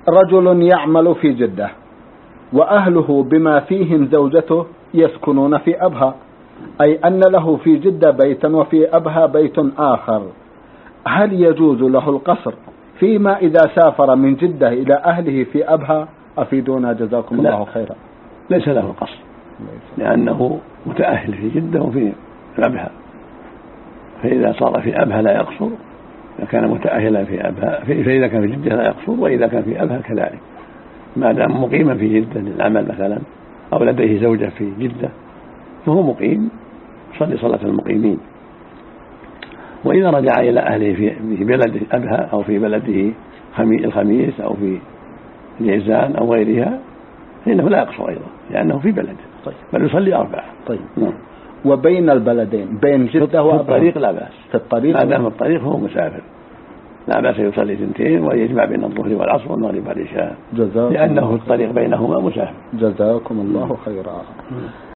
رجل يعمل في جدة وأهله بما فيهم زوجته يسكنون في أبها، أي أن له في جدة بيتا وفي أبها بيت آخر، هل يجوز له القصر فيما إذا سافر من جدة إلى أهله في أبها؟ أفيدونا جزاكم الله خيرا. ليس له القصر لأنه متأهل في جدة وفي أبها، فإذا صار في أبها لا يقصر، إذا كان متأهلا في أبها، فإذا كان في جدة لا يقصر، وإذا كان في أبها كذلك، ما دام مقيما في جدة للعمل مثلا أو لديه زوجة في جدة فهو مقيم يصلي صلاة المقيمين. وإذا رجع إلى أهله في بلده أبها أو في بلده الخميس أو في الجيزان أو غيرها فإنه لا يقصر أيضا لأنه في بلده، بل يصلي 4. طيب. وبين البلدين بين جدة وأبها في الطريق لا بأس، في الطريق ما دام في الطريق هو مسافر لا بأس يصلي 2 ويجمع بين الظهر والعصر والمغرب والعشاء لأنه في الطريق بينهما مسافر. جزاكم الله خيرا.